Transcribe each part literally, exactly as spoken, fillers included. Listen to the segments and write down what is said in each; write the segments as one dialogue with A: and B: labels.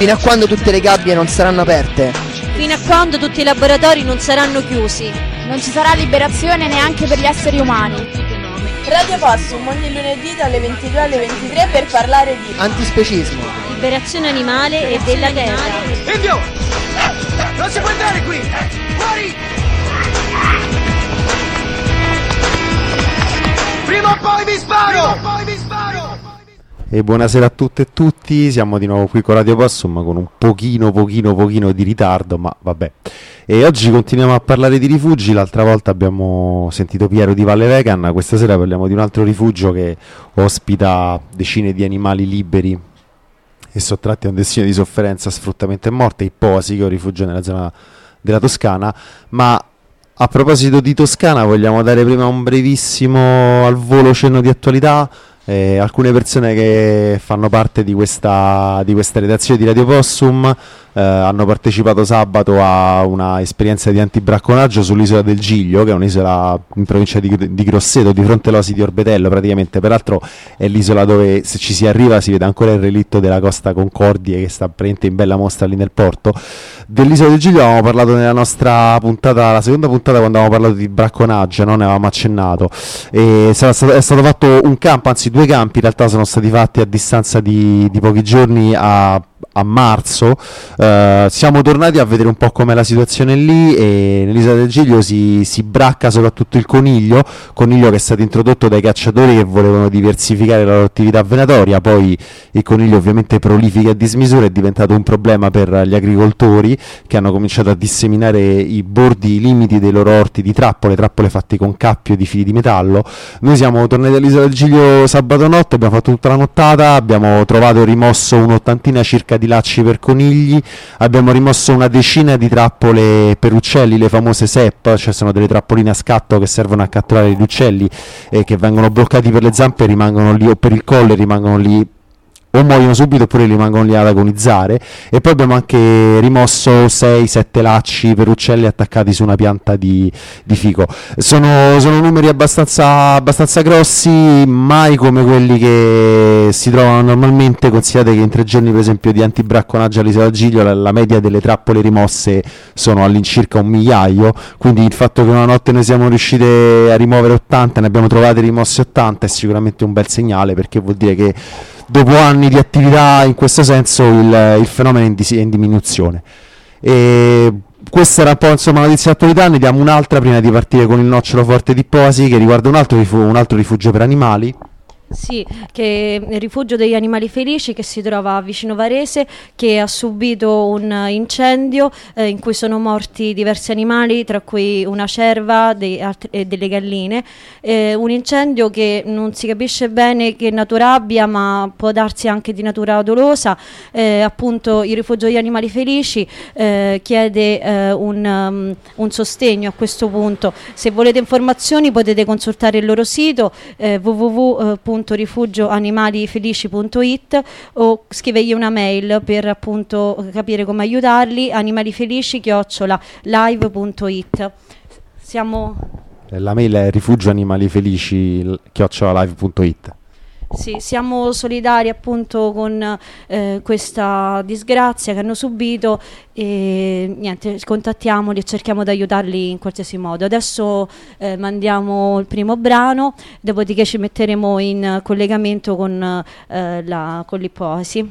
A: Fino a quando tutte le gabbie non saranno aperte?
B: Fino a quando tutti i laboratori non saranno chiusi.
C: Non ci sarà liberazione neanche per gli esseri umani.
D: Radio Possum ogni lunedì dalle ventidue alle ventitré per parlare di
A: antispecismo,
B: liberazione animale e della terra.
E: Indio! Non si può andare qui! Fuori! Prima o poi vi sparo! Prima o poi vi sparo!
F: E buonasera a tutte e tutti, siamo di nuovo qui con Radio Possum con un pochino, pochino, pochino di ritardo, ma vabbè. E oggi continuiamo a parlare di rifugi. L'altra volta abbiamo sentito Piero di Valle Vegan, questa sera parliamo di un altro rifugio che ospita decine di animali liberi e sottratti a un destino di sofferenza, sfruttamento e morte, Ipposi, che è un rifugio nella zona della Toscana. Ma a proposito di Toscana vogliamo dare prima un brevissimo al volo cenno di attualità. Eh, alcune persone che fanno parte di questa, di questa redazione di Radio Possum eh, hanno partecipato sabato a una esperienza di antibracconaggio sull'isola del Giglio, che è un'isola in provincia di, di Grosseto, di fronte all'Osi di Orbetello praticamente. Peraltro è l'isola dove, se ci si arriva, si vede ancora il relitto della Costa Concordie, che sta praticamente in bella mostra lì nel porto. Dell'isola del Giglio avevamo parlato nella nostra puntata, la seconda puntata, quando avevamo parlato di bracconaggio, no? Ne avevamo accennato. E è stato, è stato fatto un campo, anzi due campi in realtà sono stati fatti a distanza di, di pochi giorni a, a marzo. Uh, siamo tornati a vedere un po' com'è la situazione lì, e nell'isola del Giglio si, si bracca soprattutto il coniglio, coniglio che è stato introdotto dai cacciatori che volevano diversificare la loro attività venatoria. Poi il coniglio ovviamente prolifica a dismisura, è diventato un problema per gli agricoltori, che hanno cominciato a disseminare i bordi, i limiti dei loro orti di trappole, trappole fatte con cappio di fili di metallo. Noi siamo tornati all'isola del Giglio sabato notte, abbiamo fatto tutta la nottata, abbiamo trovato e rimosso un'ottantina circa di lacci per conigli, abbiamo rimosso una decina di trappole per uccelli, le famose S E P, cioè sono delle trappoline a scatto che servono a catturare gli uccelli e che vengono bloccati per le zampe e rimangono lì, o per il collo e rimangono lì, o muoiono subito oppure rimangono lì ad agonizzare. E poi abbiamo anche rimosso sei sette lacci per uccelli attaccati su una pianta di, di fico. Sono, sono numeri abbastanza, abbastanza grossi, mai come quelli che si trovano normalmente. Considerate che in tre giorni, per esempio, di antibracconaggio all'isola del Giglio, la, la media delle trappole rimosse sono all'incirca un migliaio, quindi il fatto che una notte noi siamo riusciti a rimuovere ottanta, ne abbiamo trovate rimosse ottanta, è sicuramente un bel segnale, perché vuol dire che dopo anni di attività in questo senso il, il fenomeno è in, dis- è in diminuzione. E questa era un po', insomma, la notizia di attualità. Ne diamo un'altra prima di partire con il nocciolo forte di Ipposi, che riguarda un altro, rifu- un altro rifugio per animali.
B: Sì, che è il rifugio degli animali felici, che si trova vicino Varese, che ha subito un incendio eh, in cui sono morti diversi animali, tra cui una cerva dei, alt- e delle galline. Eh, un incendio che non si capisce bene che natura abbia, ma può darsi anche di natura dolosa. Eh, appunto il rifugio degli animali felici eh, chiede eh, un, um, un sostegno a questo punto. Se volete informazioni potete consultare il loro sito eh, w w w punto rifugio animali felici punto it, o scrivegli una mail per appunto capire come aiutarli, animalifelici chiocciola live punto it. Siamo
F: La mail è rifugio animali felici chiocciola live punto it.
B: Sì, siamo solidari appunto con eh, questa disgrazia che hanno subito, e niente, contattiamoli e cerchiamo di aiutarli in qualsiasi modo. Adesso eh, mandiamo il primo brano, dopodiché ci metteremo in collegamento con, eh, la, con l'Ipposi.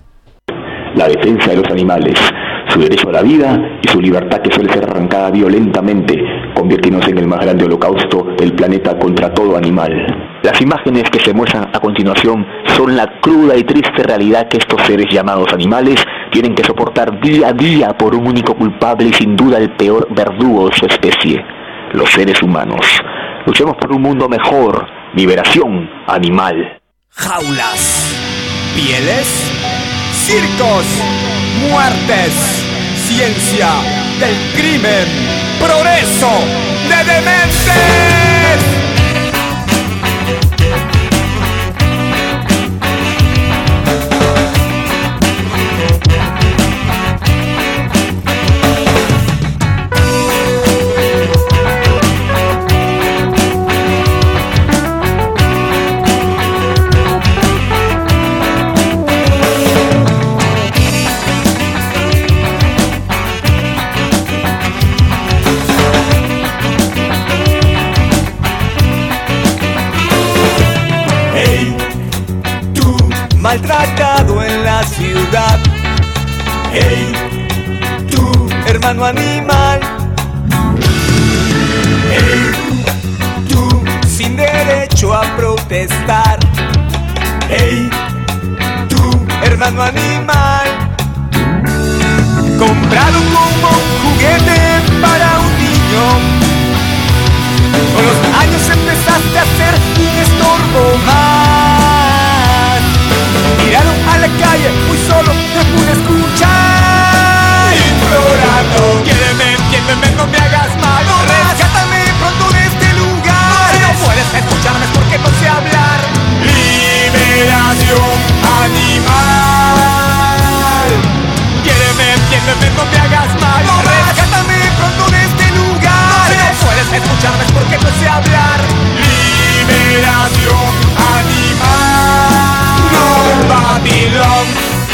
G: La defensa de los animales, su derecho a la vida y su libertad, que suele ser arrancada violentamente, convirtiéndose en el más grande holocausto del planeta contra todo animal. Las imágenes que se muestran a continuación son la cruda y triste realidad que estos seres llamados animales tienen que soportar día a día por un único culpable y sin duda el peor verdugo de su especie, los seres humanos. Luchemos por un mundo mejor, liberación animal.
E: Jaulas, pieles, circos, muertes, ciencia del crimen, progreso de dementes. maltratado en la ciudad. Hey, tú, hermano animal. Hey, tú, sin derecho a protestar. Hey, tú, hermano animal. Comprado como un juguete para un niño. Con los años empezaste a ser un estorbo más. Tiraron a la calle, muy solo te pude escuchar. Implorando, quiéreme, entiéndeme, no me hagas mal. No, rescátame pronto de este lugar. No, si no puedes escucharme es porque no sé hablar. Liberación animal. Quiéreme, entiéndeme, no me hagas mal. No, rescátame pronto de este lugar. No, si no puedes escucharme es porque no sé hablar. Liberación animal. No, Babilón.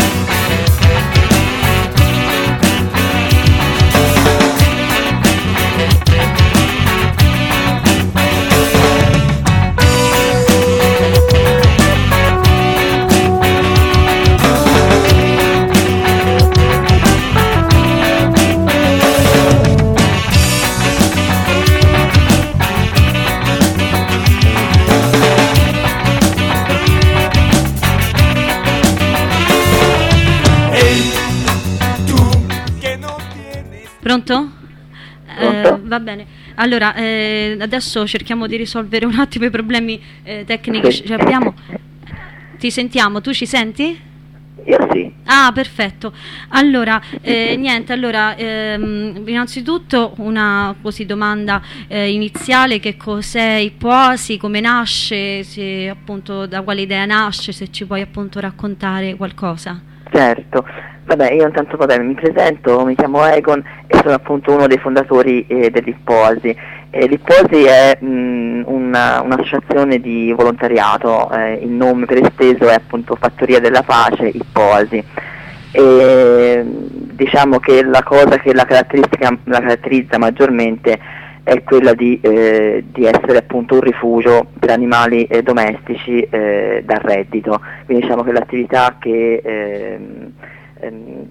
B: Pronto?
H: Pronto?
B: Eh, va bene. Allora, eh, adesso cerchiamo di risolvere un attimo i problemi eh, tecnici
H: Sì.
B: che abbiamo. Ti sentiamo, tu ci senti?
H: Io sì.
B: Ah, perfetto. Allora, eh, niente, allora, ehm, innanzitutto una così domanda eh, iniziale: che cos'è Ippoasi, come nasce, se appunto da quale idea nasce, se ci puoi appunto raccontare qualcosa.
H: Certo, vabbè, io intanto vabbè, mi presento, mi chiamo Egon e sono appunto uno dei fondatori eh, dell'Ippoasi. Eh, L'Ippoasi è mh, una, un'associazione di volontariato, eh, il nome per esteso è appunto Fattoria della Pace Ippoasi. E diciamo che la cosa che la, caratteristica, la caratterizza maggiormente è quella di, eh, di essere appunto un rifugio per animali eh, domestici eh, dal reddito. Quindi diciamo che l'attività che ehm, ehm,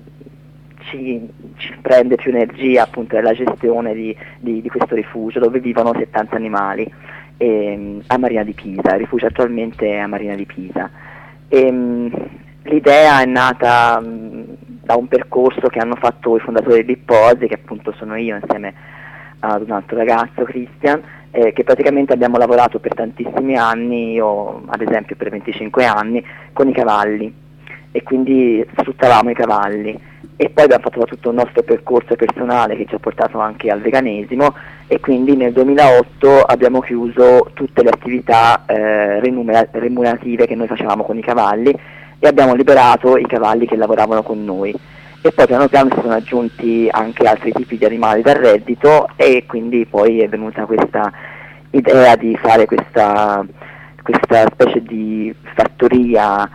H: ci, ci prende più energia appunto è la gestione di, di, di questo rifugio dove vivono settanta animali ehm, a Marina di Pisa. Il rifugio attualmente è a Marina di Pisa. Ehm, l'idea è nata mh, da un percorso che hanno fatto i fondatori dell'Ippoasi, che appunto sono io insieme ad un altro ragazzo, Christian, eh, che praticamente abbiamo lavorato per tantissimi anni, io ad esempio per venticinque anni, con i cavalli, e quindi sfruttavamo i cavalli. E poi abbiamo fatto tutto il nostro percorso personale che ci ha portato anche al veganesimo, e quindi nel duemilaotto abbiamo chiuso tutte le attività eh, remunera- remunerative che noi facevamo con i cavalli e abbiamo liberato i cavalli che lavoravano con noi. E poi piano piano si sono aggiunti anche altri tipi di animali dal reddito, e quindi poi è venuta questa idea di fare questa, questa specie di fattoria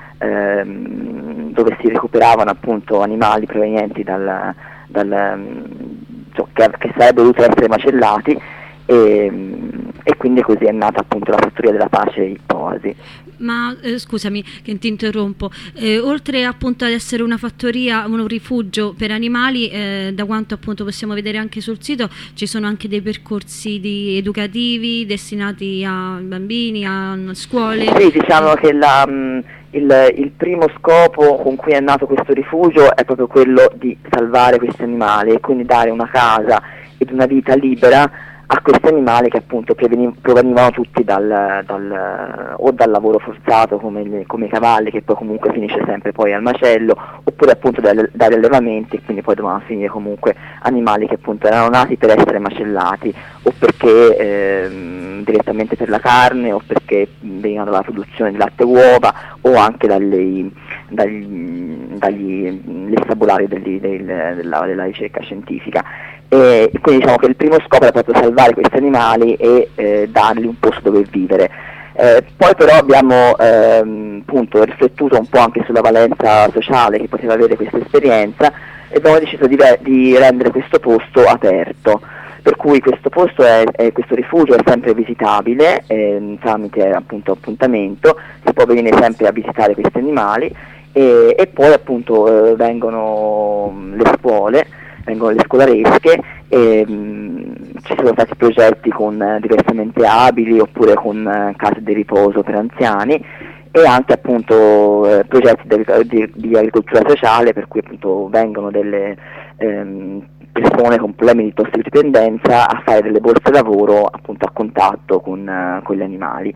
H: ehm, dove si recuperavano appunto animali provenienti dal, dal cioè, che, che sarebbero dovuti essere macellati, e, e quindi così è nata appunto la Fattoria della Pace Ippoasi.
B: Ma eh, scusami che ti interrompo, eh, oltre appunto ad essere una fattoria, un rifugio per animali, eh, da quanto appunto possiamo vedere anche sul sito, ci sono anche dei percorsi di educativi destinati a bambini, a scuole.
H: Sì, diciamo che la, mh, il, il primo scopo con cui è nato questo rifugio è proprio quello di salvare questi animali e quindi dare una casa ed una vita libera a questi animali che appunto provenivano tutti dal, dal, o dal lavoro forzato come, come i cavalli, che poi comunque finisce sempre poi al macello, oppure appunto dagli, dagli allevamenti, e quindi poi dovevano finire comunque animali che appunto erano nati per essere macellati, o perché ehm, direttamente per la carne, o perché venivano dalla produzione di latte e uova, o anche dagli, dagli, dagli stabulari degli, del, della, della ricerca scientifica. E quindi diciamo che il primo scopo era proprio salvare questi animali e eh, dargli un posto dove vivere. Eh, poi però abbiamo ehm, appunto riflettuto un po' anche sulla valenza sociale che poteva avere questa esperienza, e abbiamo deciso di, di rendere questo posto aperto, per cui questo posto è, è questo rifugio è sempre visitabile eh, tramite appunto appuntamento, si può venire sempre a visitare questi animali e, e poi appunto eh, vengono le scuole, vengono le scolaresche e mh, ci sono stati progetti con eh, diversamente abili oppure con eh, case di riposo per anziani e anche appunto eh, progetti di, di, di agricoltura sociale, per cui appunto vengono delle ehm, persone con problemi di tossicodipendenza a fare delle borse lavoro appunto a contatto con, uh, con gli animali.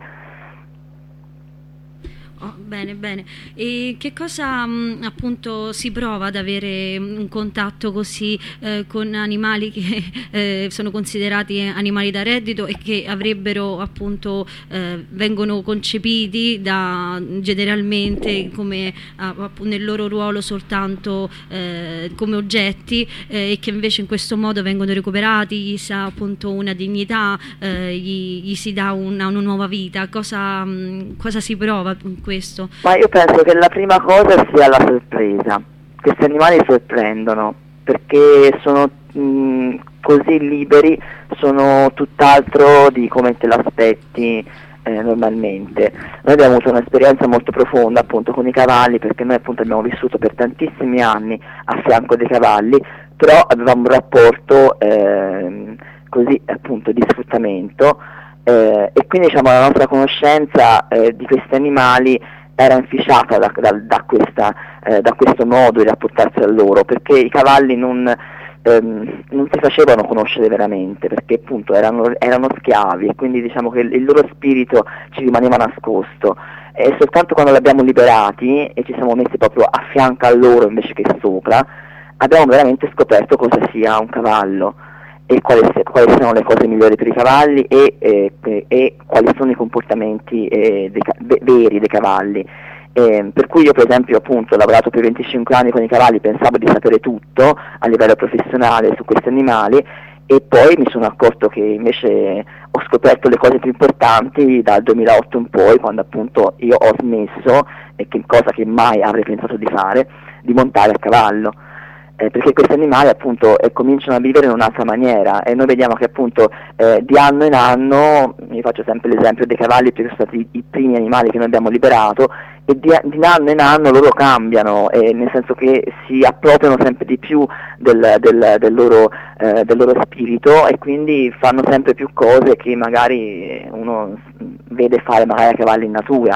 B: Oh, bene, bene. E che cosa mh, appunto si prova ad avere un contatto così eh, con animali che eh, sono considerati animali da reddito e che avrebbero appunto eh, vengono concepiti da generalmente come a, nel loro ruolo soltanto eh, come oggetti eh, e che invece in questo modo vengono recuperati, gli si dà appunto una dignità, eh, gli, gli si dà una, una nuova vita. Cosa, mh, cosa si prova in questo?
H: Ma io penso che la prima cosa sia la sorpresa. Questi animali sorprendono perché sono mh, così liberi, sono tutt'altro di come te l'aspetti eh, normalmente. Noi abbiamo avuto un'esperienza molto profonda appunto con i cavalli, perché noi appunto abbiamo vissuto per tantissimi anni a fianco dei cavalli, però avevamo un rapporto eh, così appunto di sfruttamento eh, e quindi diciamo la nostra conoscenza eh, di questi animali era inficiata da, da, da, questa, eh, da questo modo di rapportarsi a loro, perché i cavalli non, ehm, non si facevano conoscere veramente, perché appunto erano, erano schiavi e quindi diciamo che il, il loro spirito ci rimaneva nascosto. E soltanto quando li abbiamo liberati e ci siamo messi proprio a fianco a loro invece che sopra, abbiamo veramente scoperto cosa sia un cavallo e quali, quali sono le cose migliori per i cavalli e, e, e, e quali sono i comportamenti eh, dei, de, veri dei cavalli. Eh, per cui io per esempio appunto ho lavorato per venticinque anni con i cavalli, pensavo di sapere tutto a livello professionale su questi animali e poi mi sono accorto che invece ho scoperto le cose più importanti dal duemilaotto in poi, quando appunto io ho smesso, e che cosa che mai avrei pensato di fare, di montare a cavallo. Eh, perché questi animali appunto eh, cominciano a vivere in un'altra maniera e noi vediamo che appunto eh, di anno in anno, io faccio sempre l'esempio dei cavalli perché sono stati i primi animali che noi abbiamo liberato, e di, di anno in anno loro cambiano, eh, nel senso che si appropriano sempre di più del, del, del, loro, eh, del loro spirito e quindi fanno sempre più cose che magari uno vede fare magari a cavalli in natura,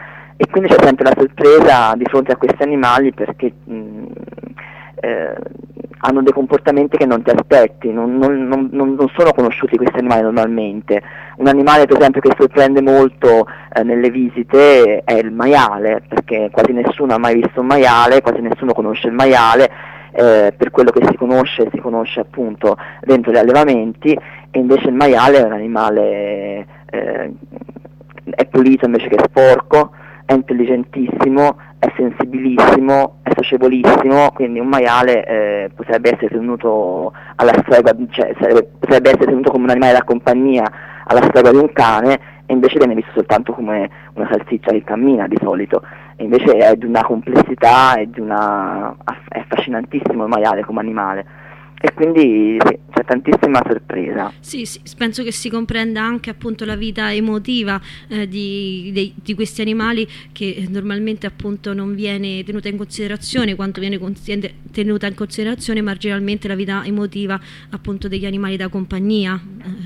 H: e quindi c'è sempre la sorpresa di fronte a questi animali perché mh, Eh, hanno dei comportamenti che non ti aspetti, non, non, non, non sono conosciuti questi animali normalmente. Un animale per esempio che sorprende molto eh, nelle visite è il maiale, perché quasi nessuno ha mai visto un maiale, quasi nessuno conosce il maiale, eh, per quello che si conosce, si conosce appunto dentro gli allevamenti, e invece il maiale è un animale, eh, è pulito invece che sporco, è intelligentissimo, è sensibilissimo, è socievolissimo, quindi un maiale eh, potrebbe essere tenuto alla stregua, cioè sarebbe, potrebbe essere tenuto come un animale da compagnia alla stregua di un cane, e invece viene visto soltanto come una salsiccia che cammina di solito, e invece è di una complessità, è di una è affascinantissimo il maiale come animale. E quindi sì, c'è tantissima sorpresa.
B: Sì, sì, penso che si comprenda anche appunto la vita emotiva eh, di, di, di questi animali, che normalmente appunto non viene tenuta in considerazione, quanto viene tenuta in considerazione marginalmente la vita emotiva appunto degli animali da compagnia.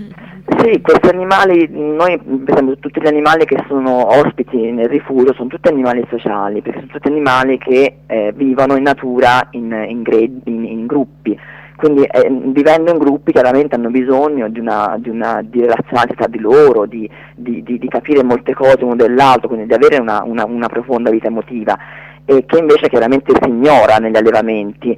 H: Sì, questi animali, noi per esempio tutti gli animali che sono ospiti nel rifugio sono tutti animali sociali, perché sono tutti animali che eh, vivono in natura in, in, in, in gruppi. Quindi eh, vivendo in gruppi chiaramente hanno bisogno di una, di una di relazionarsi tra di loro, di, di, di, di capire molte cose uno dell'altro, quindi di avere una, una, una profonda vita emotiva, e che invece chiaramente si ignora negli allevamenti.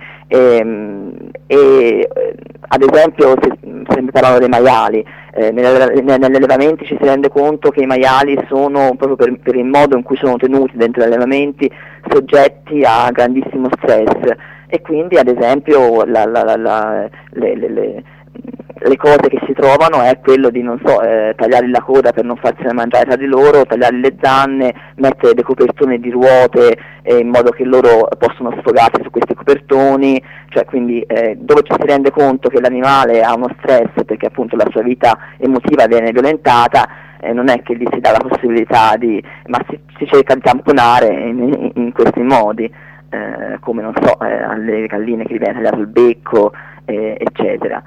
H: E, e ad esempio se, se parlano dei maiali, eh, negli, negli allevamenti ci si rende conto che i maiali sono, proprio per, per il modo in cui sono tenuti dentro gli allevamenti, soggetti a grandissimo stress. E quindi ad esempio la, la, la, la, le, le, le, le cose che si trovano è quello di, non so, eh, tagliargli la coda per non farsene mangiare tra di loro, tagliargli le zanne, mettere dei copertoni di ruote eh, in modo che loro possono sfogarsi su questi copertoni, cioè quindi eh, dove ci si rende conto che l'animale ha uno stress perché appunto la sua vita emotiva viene violentata, eh, non è che gli si dà la possibilità di, ma si, si cerca di tamponare in, in, in questi modi, eh, come non so, eh, alle galline che gli viene tagliato il becco, eh, eccetera.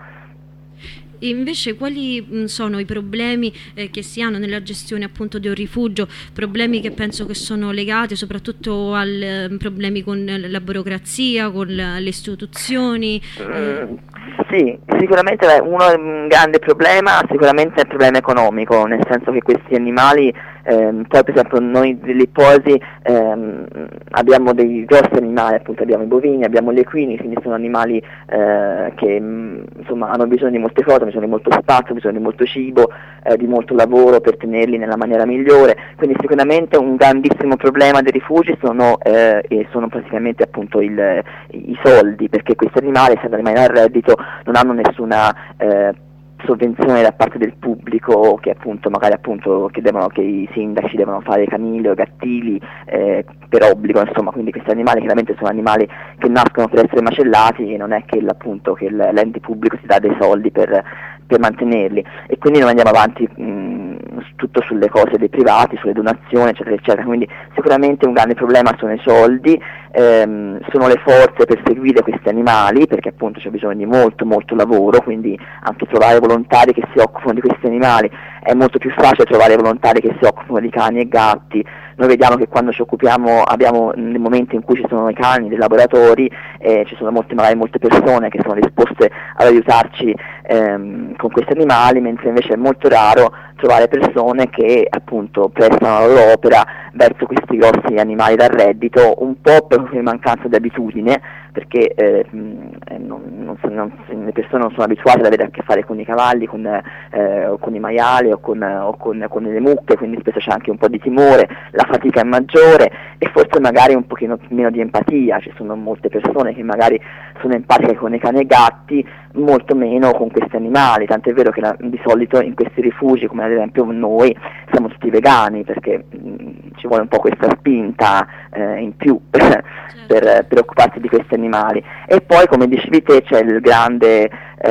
B: E invece quali mh, sono i problemi eh, che si hanno nella gestione appunto di un rifugio, problemi che penso che sono legati soprattutto a eh, problemi con la burocrazia, con la, le istituzioni? Eh.
H: Mm, sì, sicuramente beh, uno un grande problema sicuramente è il problema economico, nel senso che questi animali, ehm, poi per esempio noi dell'Ipposi ehm, abbiamo dei grossi animali, appunto abbiamo i bovini, abbiamo gli equini, quindi sono animali eh, che mh, insomma hanno bisogno di molte cose, bisogno di molto spazio, bisogno di molto cibo, eh, di molto lavoro per tenerli nella maniera migliore, quindi sicuramente un grandissimo problema dei rifugi sono, eh, e sono praticamente appunto il, i soldi, perché questi animali, essendo animali a reddito, non hanno nessuna eh, sovvenzione da parte del pubblico, che appunto magari appunto che, devono, che i sindaci devono fare canili o gattili eh, per obbligo, insomma, quindi questi animali chiaramente sono animali che nascono per essere macellati e non è che appunto che l'ente pubblico si dà dei soldi per, per mantenerli, e quindi noi andiamo avanti mh, tutto sulle cose dei privati, sulle donazioni, eccetera eccetera, quindi sicuramente un grande problema sono i soldi, ehm, sono le forze per seguire questi animali, perché appunto c'è bisogno di molto molto lavoro, quindi anche trovare volontari che si occupano di questi animali è molto più facile trovare volontari che si occupano di cani e gatti. Noi vediamo che quando ci occupiamo, abbiamo nel momento in cui ci sono i cani dei laboratori, eh, ci sono molte, magari molte persone che sono disposte ad aiutarci ehm, con questi animali, mentre invece è molto raro trovare persone che appunto prestano la loro opera verso questi grossi animali da reddito, un po' per mancanza di abitudine, perché eh, non, non, non, le persone non sono abituate ad avere a che fare con i cavalli, con, eh, o con i maiali o, con, o con, con le mucche, quindi spesso c'è anche un po' di timore, la fatica è maggiore e forse magari un pochino meno di empatia. Ci sono molte persone che magari sono empatiche con i cani e gatti, molto meno con questi animali, tant'è vero che la, di solito in questi rifugi, come ad esempio noi, siamo tutti vegani, perché mh, ci vuole un po' questa spinta eh, in più per, per, per occuparsi di questi animali. E poi, come dicevi te, c'è il grande,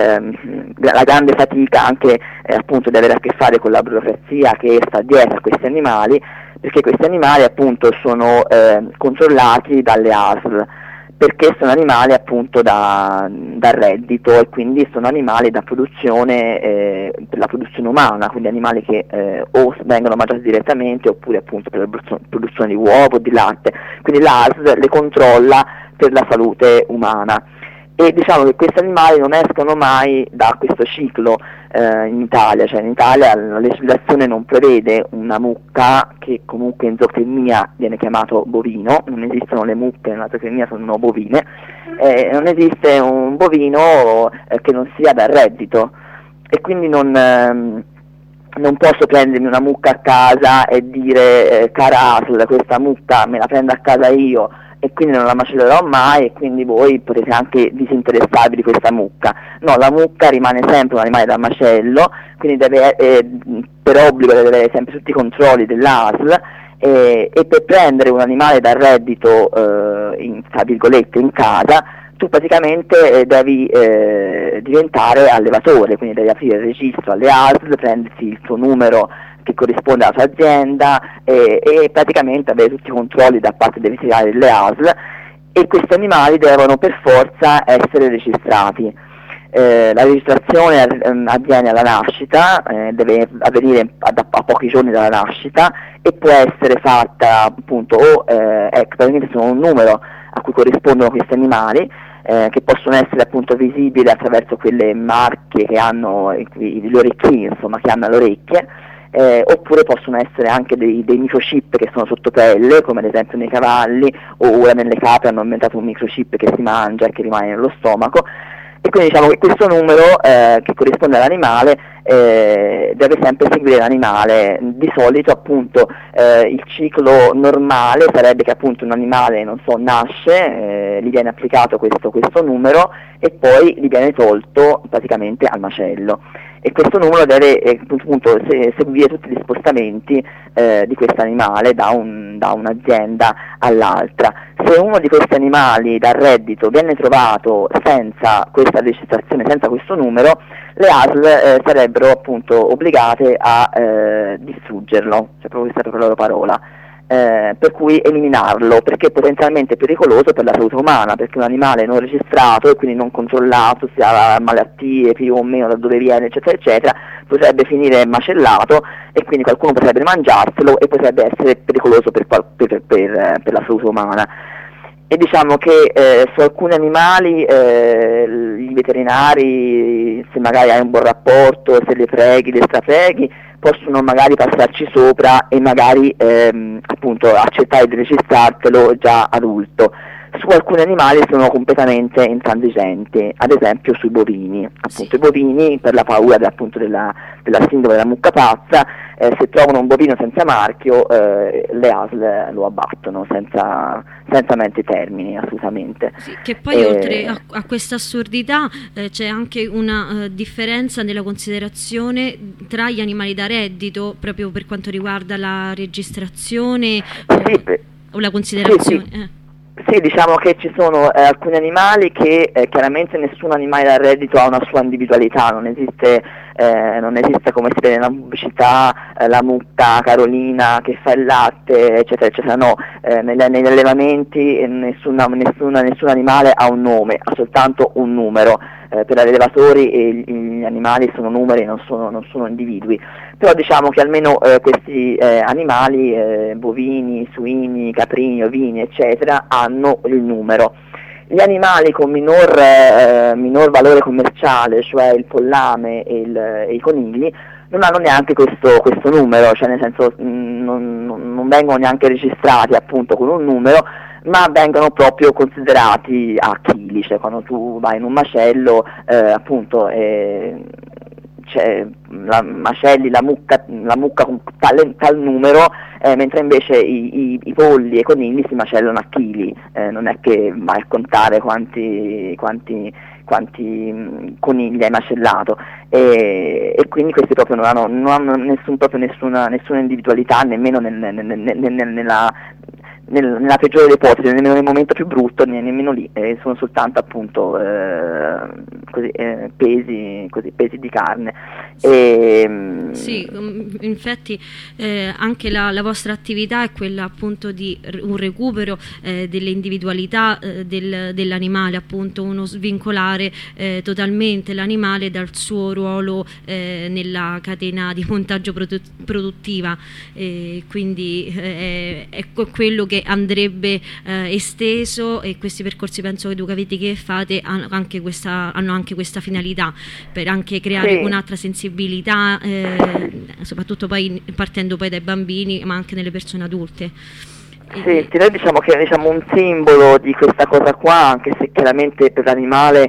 H: ehm, la grande fatica anche eh, appunto di avere a che fare con la burocrazia che sta dietro a questi animali, perché questi animali appunto sono eh, controllati dalle A S L, perché sono animali appunto da, da reddito e quindi sono animali da produzione, eh, per la produzione umana, quindi animali che eh, o vengono mangiati direttamente oppure appunto per la produzione di uovo, di latte, quindi l'A S L le controlla per la salute umana. E diciamo che questi animali non escono mai da questo ciclo eh, in Italia, cioè in Italia la legislazione non prevede una mucca, che comunque in zootecnia viene chiamato bovino, non esistono le mucche nella zootecnia, sono bovine, eh, non esiste un bovino eh, che non sia da reddito, e quindi non... Ehm, non posso prendermi una mucca a casa e dire eh, cara A S L, questa mucca me la prendo a casa io e quindi non la macellerò mai e quindi voi potete anche disinteressarvi di questa mucca. No, la mucca rimane sempre un animale da macello, quindi deve, eh, per obbligo deve avere sempre tutti i controlli dell'A S L, eh, e per prendere un animale da reddito eh, in, tra virgolette in casa tu praticamente eh, devi eh, diventare allevatore, quindi devi aprire il registro alle A S L, prendersi il tuo numero che corrisponde alla tua azienda e, e praticamente avere tutti i controlli da parte dei veterinari delle A S L, e questi animali devono per forza essere registrati. Eh, la registrazione avviene alla nascita, eh, deve avvenire a, a pochi giorni dalla nascita e può essere fatta appunto o eh, ecco, praticamente sono un numero a cui corrispondono questi animali, eh, che possono essere appunto visibili attraverso quelle marche che hanno gli orecchini, insomma, che hanno le orecchie, eh, oppure possono essere anche dei, dei microchip che sono sotto pelle, come ad esempio nei cavalli, o ora nelle capre hanno inventato un microchip che si mangia e che rimane nello stomaco, e quindi diciamo che questo numero eh, che corrisponde all'animale eh, deve sempre seguire l'animale. Di solito appunto eh, il ciclo normale sarebbe che appunto un animale, non so, nasce, eh, gli viene applicato questo, questo numero e poi gli viene tolto praticamente al macello. E questo numero deve eh, appunto se, seguire tutti gli spostamenti eh, di questo animale da, un, da un'azienda all'altra. Se uno di questi animali dal reddito viene trovato senza questa registrazione, senza questo numero, le A S L eh, sarebbero appunto obbligate a eh, distruggerlo, cioè proprio questa è proprio la loro parola. Eh, per cui eliminarlo, perché è potenzialmente pericoloso per la salute umana, perché un animale non registrato e quindi non controllato, se ha malattie più o meno da dove viene, eccetera eccetera, potrebbe finire macellato e quindi qualcuno potrebbe mangiarselo e potrebbe essere pericoloso per, per, per, per, per la salute umana. E diciamo che eh, su alcuni animali eh, i veterinari, se magari hai un buon rapporto, se li preghi, li strapreghi, possono magari passarci sopra e magari ehm, appunto accettare di registrartelo già adulto. Su alcuni animali sono completamente intransigenti, ad esempio sui bovini. Appunto, i bovini, per la paura de, appunto, della, della sindrome della mucca pazza, eh, se trovano un bovino senza marchio, eh, le A S L lo abbattono senza, senza mente termini, assolutamente.
B: Sì, che poi
H: eh,
B: oltre a, a questa assurdità eh, c'è anche una uh, differenza nella considerazione tra gli animali da reddito, proprio per quanto riguarda la registrazione
H: sì,
B: uh, o la considerazione.
H: Sì, sì.
B: Eh.
H: Sì, diciamo che ci sono eh, alcuni animali che eh, chiaramente nessun animale da reddito ha una sua individualità, non esiste, eh, non esiste come si vede nella pubblicità eh, la mucca Carolina che fa il latte, eccetera, eccetera. No, eh, negli, negli allevamenti eh, nessuna, nessuna, nessun animale ha un nome, ha soltanto un numero. Eh, per gli allevatori e gli animali sono numeri, non sono, non sono individui. Però diciamo che almeno eh, questi eh, animali, eh, bovini, suini, caprini, ovini, eccetera, hanno il numero. Gli animali con minor, eh, minor valore commerciale, cioè il pollame e, il, e i conigli, non hanno neanche questo, questo numero, cioè nel senso mh, non, non vengono neanche registrati appunto con un numero, ma vengono proprio considerati a chili, cioè quando tu vai in un macello eh, appunto eh, cioè, la, macelli la mucca, la mucca con tal, tal numero, eh, mentre invece i, i, i polli e i conigli si macellano a chili, eh, non è che vai a contare quanti, quanti, quanti mh, conigli hai macellato, e, e quindi questi proprio non hanno, non hanno nessun, proprio nessuna, nessuna individualità, nemmeno nel, nel, nel, nel, nella Nel, nella peggiore delle ipotesi, nemmeno nel momento più brutto, ne, nemmeno lì, eh, sono soltanto appunto eh, così, eh, pesi, così, pesi di carne. E,
B: sì, infatti eh, anche la, la vostra attività è quella appunto di un recupero eh, delle individualità eh, del, dell'animale, appunto uno svincolare eh, totalmente l'animale dal suo ruolo eh, nella catena di montaggio produ- produttiva, e quindi eh, è quello che andrebbe eh, esteso, e questi percorsi penso che Educaviti che fate hanno anche questa, hanno anche questa finalità, per anche creare
H: sì.
B: un'altra sensibilità, eh, soprattutto poi partendo poi dai bambini ma anche nelle persone adulte.
H: Sì, sì, noi diciamo che diciamo un simbolo di questa cosa qua, anche se chiaramente per l'animale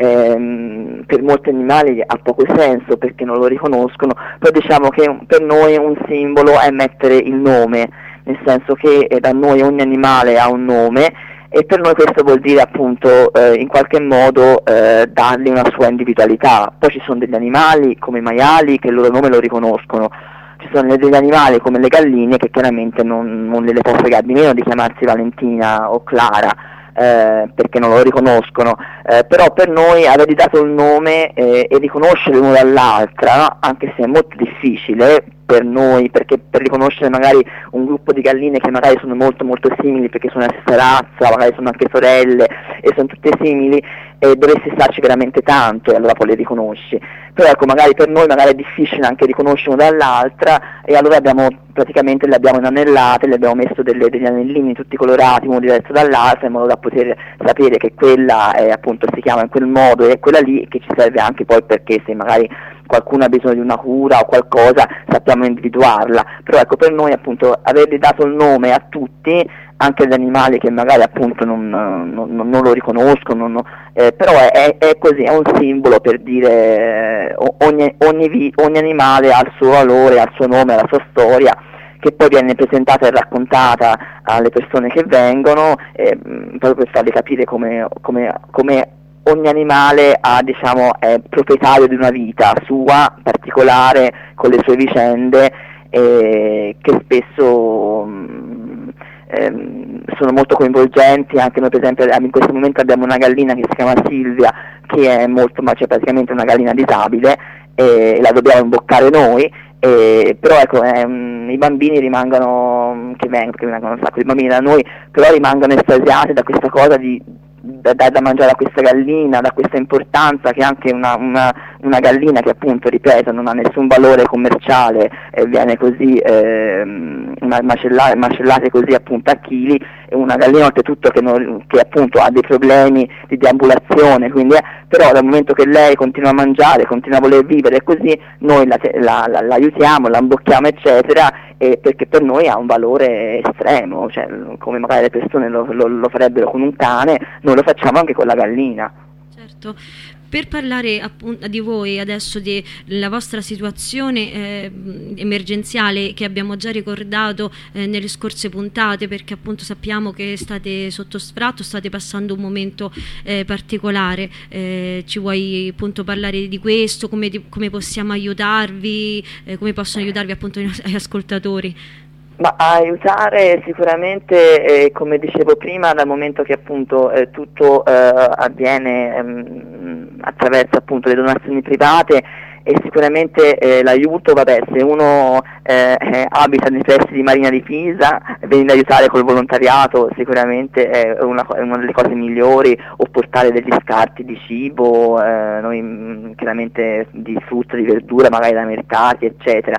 H: ehm, per molti animali ha poco senso perché non lo riconoscono, però diciamo che per noi un simbolo è mettere il nome, nel senso che eh, da noi ogni animale ha un nome, e per noi questo vuol dire appunto eh, in qualche modo eh, dargli una sua individualità. Poi ci sono degli animali come i maiali che il loro nome lo riconoscono, ci sono degli animali come le galline che chiaramente non, non le può fregare di meno di chiamarsi Valentina o Clara, eh, perché non lo riconoscono, eh, però per noi avergli dato il nome eh, e riconoscere l'uno dall'altra, no? Anche se è molto difficile per noi, perché per riconoscere magari un gruppo di galline che magari sono molto molto simili perché sono la stessa razza, magari sono anche sorelle e sono tutte simili, e dovresti starci veramente tanto e allora poi le riconosci. Però ecco, magari per noi magari è difficile anche riconoscere una dall'altra, e allora abbiamo praticamente le abbiamo inanellate, le abbiamo messo delle, degli anellini tutti colorati, uno diverso dall'altro, in modo da poter sapere che quella è, appunto si chiama in quel modo e quella lì, che ci serve anche poi perché se magari qualcuno ha bisogno di una cura o qualcosa, sappiamo individuarla, però ecco, per noi appunto avergli dato il nome a tutti, anche agli animali che magari appunto non, non, non lo riconoscono, non, eh, però è, è così, è un simbolo per dire eh, ogni, ogni, vi, ogni animale ha il suo valore, ha il suo nome, ha la sua storia, che poi viene presentata e raccontata alle persone che vengono, eh, proprio per farle capire come, come, come ogni animale ha, diciamo, è proprietario di una vita sua, particolare, con le sue vicende, eh, che spesso mh, ehm, sono molto coinvolgenti. Anche noi per esempio in questo momento abbiamo una gallina che si chiama Silvia, che è molto, ma c'è praticamente una gallina disabile, e la dobbiamo imboccare noi. Eh, però ecco, ehm, i bambini rimangono, che vengono, che vengono un sacco di bambini da noi, però rimangono estasiati da questa cosa di da, da mangiare a questa gallina, da questa importanza che anche una, una, una gallina che appunto, ripeto, non ha nessun valore commerciale, e viene così eh, macellate, macellate così appunto a chili, e una gallina oltretutto che, non, che appunto ha dei problemi di deambulazione, quindi, eh, però dal momento che lei continua a mangiare, continua a voler vivere così, noi la, la, la, la aiutiamo, la imbocchiamo eccetera, e perché per noi ha un valore estremo, cioè come magari le persone lo, lo, lo farebbero con un cane, noi lo facciamo anche con la gallina.
B: Certo. Per parlare appunto di voi adesso, della vostra situazione eh, emergenziale che abbiamo già ricordato eh, nelle scorse puntate, perché appunto sappiamo che state sotto sfratto, state passando un momento eh, particolare, eh, ci vuoi appunto parlare di questo, come, di, come possiamo aiutarvi, eh, come possono aiutarvi appunto i nostri ascoltatori?
H: Ma a aiutare sicuramente, eh, come dicevo prima, dal momento che appunto eh, tutto eh, avviene ehm, attraverso appunto le donazioni private, e sicuramente eh, l'aiuto, vabbè, se uno eh, eh, abita nei pressi di Marina di Pisa, venire ad aiutare col volontariato sicuramente è una, è una delle cose migliori, o portare degli scarti di cibo, eh, noi mh, chiaramente di frutta, di verdura, magari da mercati, eccetera.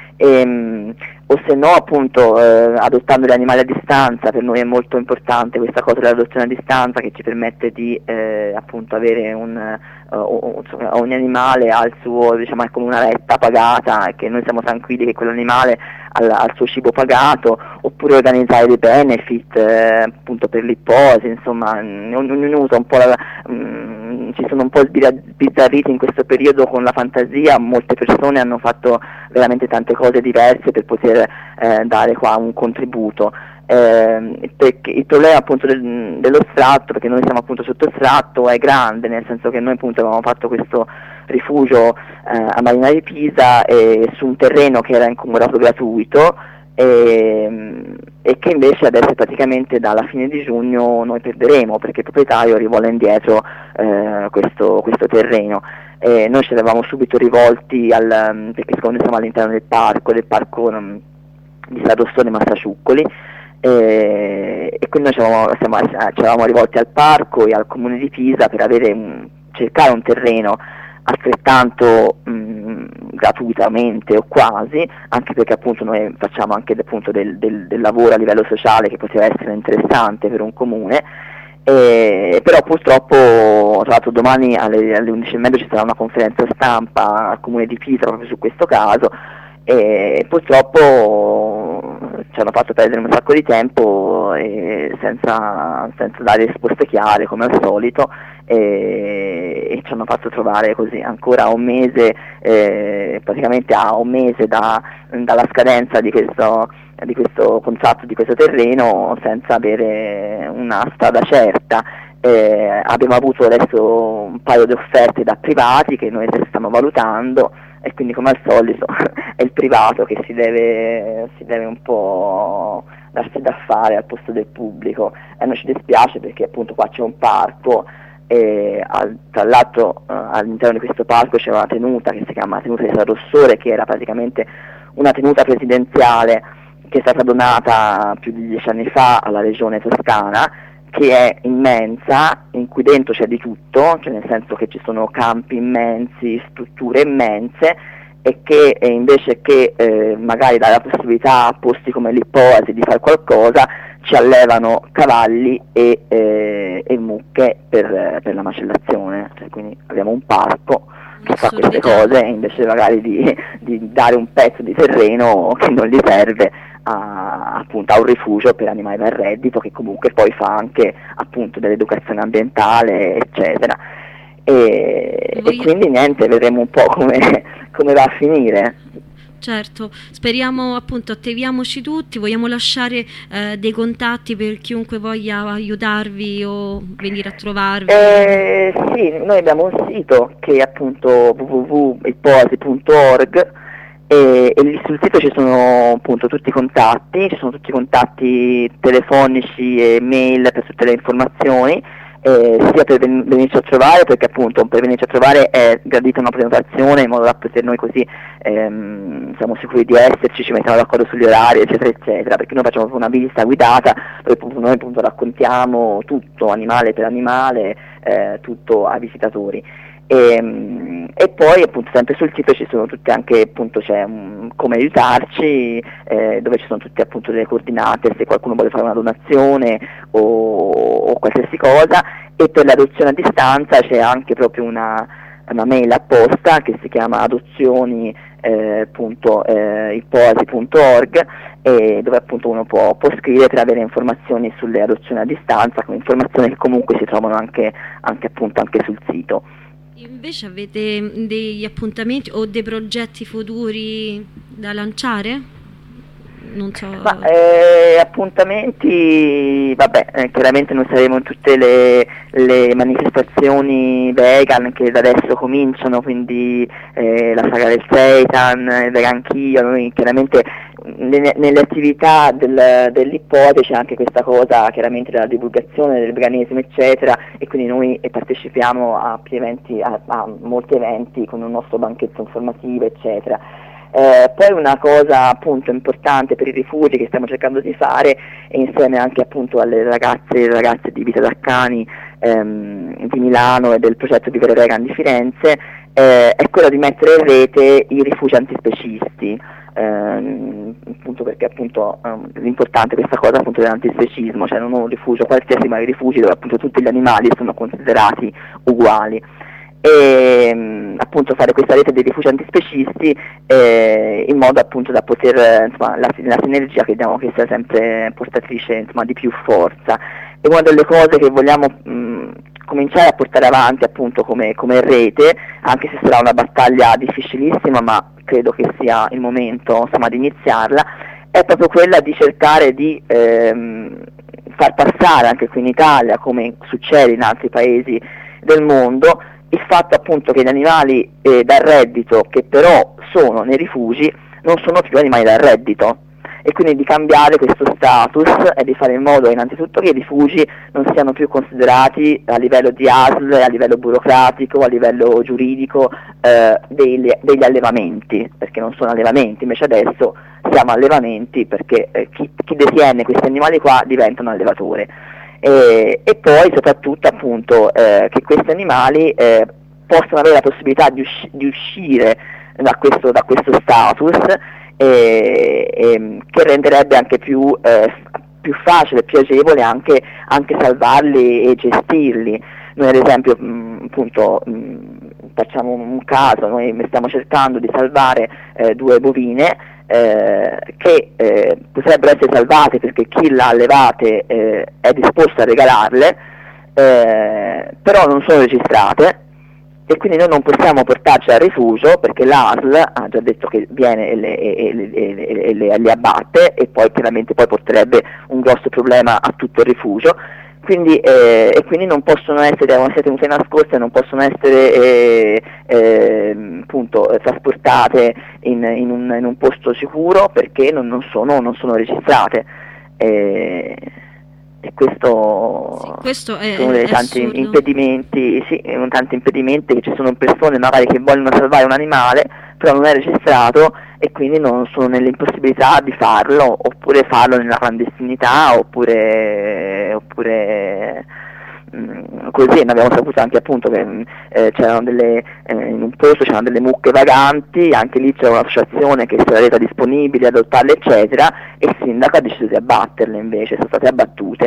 H: E, o se no appunto eh, adottando gli animali a distanza. Per noi è molto importante questa cosa dell'adozione a distanza, che ci permette di eh, appunto avere un uh, ogni animale ha il suo, diciamo, è come una retta pagata, e che noi siamo tranquilli che quell'animale ha il suo cibo pagato, oppure organizzare dei benefit eh, appunto per l'ipposi, insomma ognuno usa un po' la, mh, ci sono un po' sbizzarriti in questo periodo con la fantasia, molte persone hanno fatto veramente tante cose diverse per poter Eh, dare qua un contributo, eh, perché il problema appunto del, dello sfratto, perché noi siamo appunto sotto sfratto, è grande, nel senso che noi appunto avevamo fatto questo rifugio eh, a Marina di Pisa, eh, su un terreno che era incomodato gratuito, e, e che invece adesso praticamente dalla fine di giugno noi perderemo, perché il proprietario rivuole indietro eh, questo, questo terreno. Eh, noi ci eravamo subito rivolti al, perché siccome siamo all'interno del parco, del parco um, di Sarossone Massaciuccoli, eh, e quindi noi ci eravamo, siamo, ci eravamo rivolti al parco e al comune di Pisa per avere un, cercare un terreno altrettanto mh, gratuitamente o quasi, anche perché appunto noi facciamo anche appunto del, del, del lavoro a livello sociale che poteva essere interessante per un comune. Eh, però purtroppo, tra l'altro, domani alle, alle undici e mezza ci sarà una conferenza stampa al comune di Pisa proprio su questo caso, e purtroppo ci hanno fatto perdere un sacco di tempo eh, senza, senza dare risposte chiare come al solito, e, e ci hanno fatto trovare così ancora un mese, eh, praticamente a un mese da, dalla scadenza di questo di questo contratto, di questo terreno, senza avere una strada certa. Eh, abbiamo avuto adesso un paio di offerte da privati che noi stiamo valutando, e quindi come al solito è il privato che si deve, si deve un po' darsi da fare al posto del pubblico, e a noi ci dispiace perché appunto qua c'è un parco, e al, tra l'altro eh, all'interno di questo parco c'è una tenuta che si chiama Tenuta di Sarossore, che era praticamente una tenuta presidenziale che è stata donata più di dieci anni fa alla regione toscana, che è immensa, in cui dentro c'è di tutto, cioè nel senso che ci sono campi immensi, strutture immense, e che eh, invece che eh, magari dare la possibilità a posti come l'Ippoasi di fare qualcosa, ci allevano cavalli e, eh, e mucche per, per la macellazione, cioè, quindi abbiamo un parco chi fa queste cose invece magari di, di dare un pezzo di terreno che non gli serve a, appunto a un rifugio per animali da reddito, che comunque poi fa anche appunto dell'educazione ambientale eccetera, e, e quindi niente, vedremo un po' come, come va a finire.
B: Certo, speriamo appunto, attiviamoci tutti, vogliamo lasciare eh, dei contatti per chiunque voglia aiutarvi o venire a trovarvi?
H: Eh, sì, noi abbiamo un sito che è appunto w w w punto ippoasi punto org e, e lì sul sito ci sono appunto tutti i contatti, ci sono tutti i contatti telefonici e mail per tutte le informazioni. Eh, sia per ven- venirci a trovare, perché appunto per venirci a trovare è gradita una prenotazione in modo da poter noi così ehm, siamo sicuri di esserci, ci mettiamo d'accordo sugli orari eccetera eccetera, perché noi facciamo una visita guidata dove noi appunto raccontiamo tutto animale per animale, eh, tutto ai visitatori. E, e poi appunto sempre sul sito ci sono tutte anche appunto c'è un, come aiutarci, eh, dove ci sono tutte appunto delle coordinate se qualcuno vuole fare una donazione o, o qualsiasi cosa, e per l'adozione a distanza c'è anche proprio una, una mail apposta che si chiama adozioni eh, punto, eh, ippoasi punto org, e dove appunto uno può, può scrivere per avere informazioni sulle adozioni a distanza, con informazioni che comunque si trovano anche, anche appunto anche sul sito.
B: Invece avete degli appuntamenti o dei progetti futuri da lanciare? Non so.
H: Ma, eh, appuntamenti, vabbè, eh, chiaramente noi saremo in tutte le, le manifestazioni vegan che da adesso cominciano, quindi eh, la saga del seitan, il veganchio, noi chiaramente nelle, nelle attività del, dell'Ippote c'è anche questa cosa chiaramente della divulgazione del veganesimo eccetera, e quindi noi partecipiamo a, più eventi, a, a molti eventi con un nostro banchetto informativo eccetera. Eh, poi una cosa appunto importante per i rifugi che stiamo cercando di fare, e insieme anche appunto alle ragazze e ragazze di Vita da Cani ehm, di Milano e del progetto Vivere Vegan di Firenze, eh, è quello di mettere in rete i rifugi antispecisti, ehm, appunto perché appunto ehm, l'importante è questa cosa appunto dell'antispecismo, cioè non un rifugio qualsiasi, ma i rifugi dove appunto tutti gli animali sono considerati uguali. E mh, appunto fare questa rete dei rifugi antispecisti eh, in modo appunto da poter, insomma, la, la sinergia crediamo che sia sempre portatrice insomma di più forza. E una delle cose che vogliamo mh, cominciare a portare avanti appunto come, come rete, anche se sarà una battaglia difficilissima, ma credo che sia il momento insomma di iniziarla, è proprio quella di cercare di ehm, far passare anche qui in Italia, come succede in altri paesi del mondo, il fatto appunto che gli animali eh, da reddito che però sono nei rifugi non sono più animali da reddito, e quindi di cambiare questo status e di fare in modo innanzitutto che i rifugi non siano più considerati a livello di A S L, a livello burocratico, a livello giuridico eh, degli, degli allevamenti, perché non sono allevamenti, invece adesso siamo allevamenti perché eh, chi, chi detiene questi animali qua diventa un allevatore. E, e poi soprattutto appunto eh, che questi animali eh, possano avere la possibilità di, usci- di uscire da questo, da questo status, e, e, che renderebbe anche più, eh, più facile, più agevole anche, anche salvarli e gestirli. Noi ad esempio mh, appunto mh, facciamo un caso, noi stiamo cercando di salvare eh, due bovine Eh, che eh, potrebbero essere salvate perché chi le ha allevate eh, è disposto a regalarle, eh, però non sono registrate, e quindi noi non possiamo portarci al rifugio perché l'A S L ha già detto che viene e le, e, e, e, e le, le abbatte, e poi chiaramente poi porterebbe un grosso problema a tutto il rifugio. Quindi, eh, e quindi non possono essere, devono essere tenute nascoste, non possono essere eh, eh, appunto trasportate in, in, un, in un posto sicuro perché non, non, sono, non sono registrate. Eh, e questo,
B: sì, questo è,
H: sono dei tanti
B: assurdo.
H: impedimenti, sì, tanti impedimenti che ci sono persone magari che vogliono salvare un animale, però non è registrato e quindi non sono nell'impossibilità di farlo, oppure farlo nella clandestinità, oppure, oppure mh, così. Ne abbiamo saputo anche appunto che eh, c'erano delle, eh, in un posto c'erano delle mucche vaganti, anche lì c'era un'associazione che si era resa disponibile ad adottarle eccetera, e il sindaco ha deciso di abbatterle, invece sono state abbattute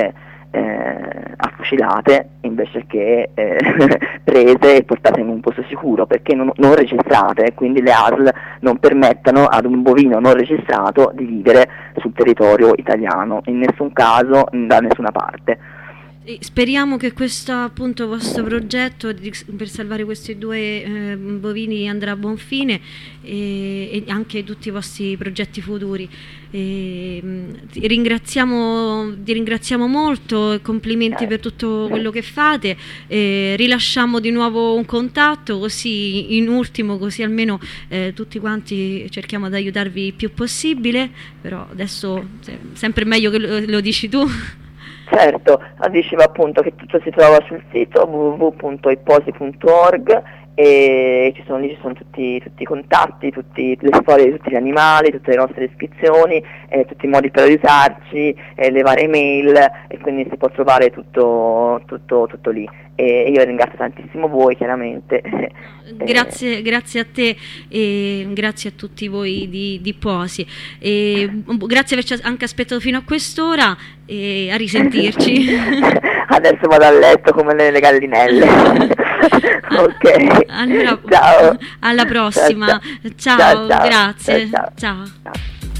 H: eh, affucilate invece che eh, prese e portate in un posto sicuro, perché non, non registrate, quindi le A S L non permettono ad un bovino non registrato di vivere sul territorio italiano, in nessun caso, da nessuna parte.
B: Speriamo che questo appunto vostro progetto di, per salvare questi due eh, bovini andrà a buon fine, e, e anche tutti i vostri progetti futuri. E, ti ringraziamo, ti ringraziamo molto e complimenti per tutto quello che fate. E rilasciamo di nuovo un contatto, così in ultimo, così almeno eh, tutti quanti cerchiamo di aiutarvi il più possibile, però adesso se, sempre meglio che lo, lo dici tu.
H: Certo, dicevo appunto che tutto si trova sul sito w w w punto ipposi punto org e ci sono, lì ci sono tutti, tutti i contatti, tutti, le storie di tutti gli animali, tutte le nostre descrizioni, eh, tutti i modi per aiutarci, eh, le varie mail, e quindi si può trovare tutto, tutto, tutto lì. E io ringrazio tantissimo voi, chiaramente.
B: Grazie, grazie a te e grazie a tutti voi di, di Posi. E grazie per averci anche aspettato fino a quest'ora e a risentirci.
H: Adesso vado a letto come le, le gallinelle. Ok.
B: Allora,
H: ciao.
B: Alla prossima. Ciao,
H: ciao, ciao.
B: Grazie.
H: Ciao.
B: Ciao.
H: Ciao.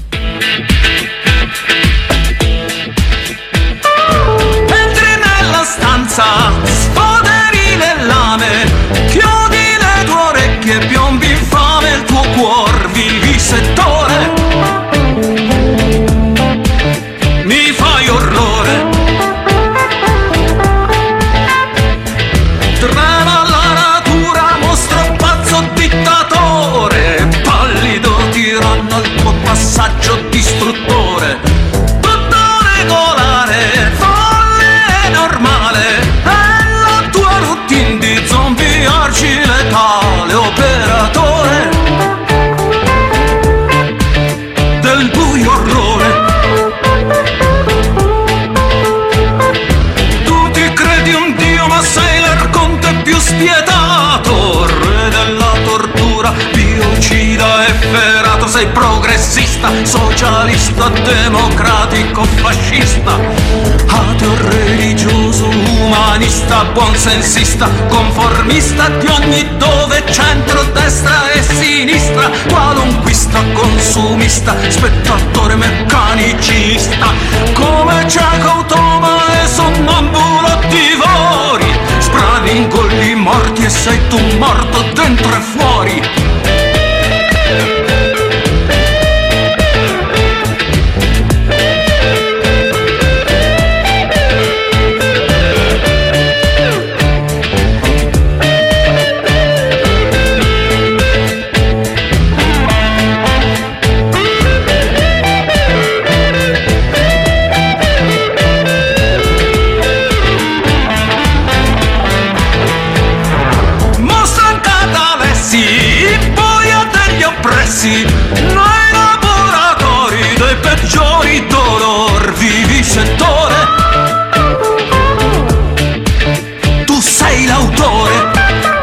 E: Entri nella stanza, sfoderi le lame, chiudi le tue orecchie, piombi infame il tuo cuor, vivisettore. Mi fai orrore. Trema la natura, mostro pazzo dittatore, pallido tiranno al tuo passaggio distruttore. Tutto regolare, folle normale, è la tua routine di zombie arciletale, operatore del buio orrore. Tu ti credi un dio ma sei l'arconte più spietato, re della tortura, biocida e ferato. Sei progressista, socialista, democratico, fascista, ateo, religioso, umanista, buonsensista, conformista di ogni dove, centro, destra e sinistra, qualunquista, consumista, spettatore meccanicista, come cieco, automa e sonnambulo divori, sprani, ingolli, morti e sei tu morto dentro e fuori. Noi laboratori dei peggiori dolor, vivisettore. Tu sei l'autore.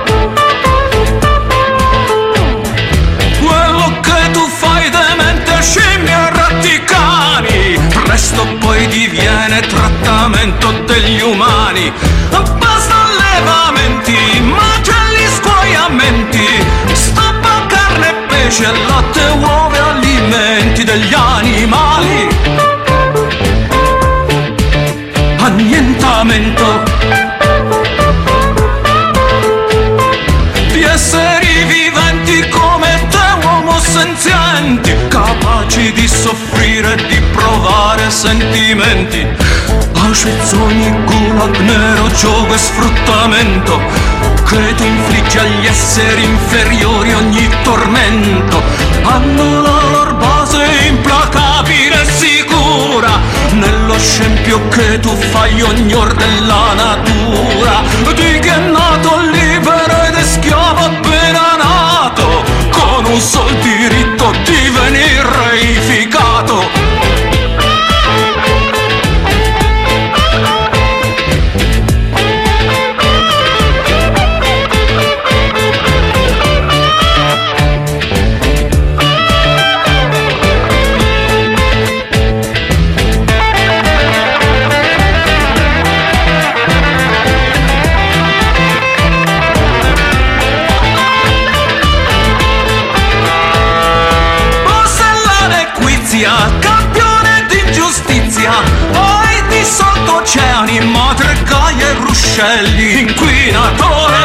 E: Quello che tu fai demente, scimmie e ratti cani, presto poi diviene trattamento degli umani. Basta allevamenti, macelli, scuoiamenti, stappa carne, pesce, latte, uova e alimenti degli animali. Annientamento di esseri viventi come te, uomo senzienti, capaci di soffrire e di provare sentimenti. Auschwitz, ogni gulag, nero, gioco e sfruttamento, che tu infliggi agli esseri inferiori ogni tormento. Hanno la loro base implacabile e sicura nello scempio che tu fai ogni or della natura. Di che è nato libero ed è schiavo appena nato, con un sol diritto di venir reificato. delizia, campione d'ingiustizia, poi di sottoceani, matricai e ruscelli, inquinatore,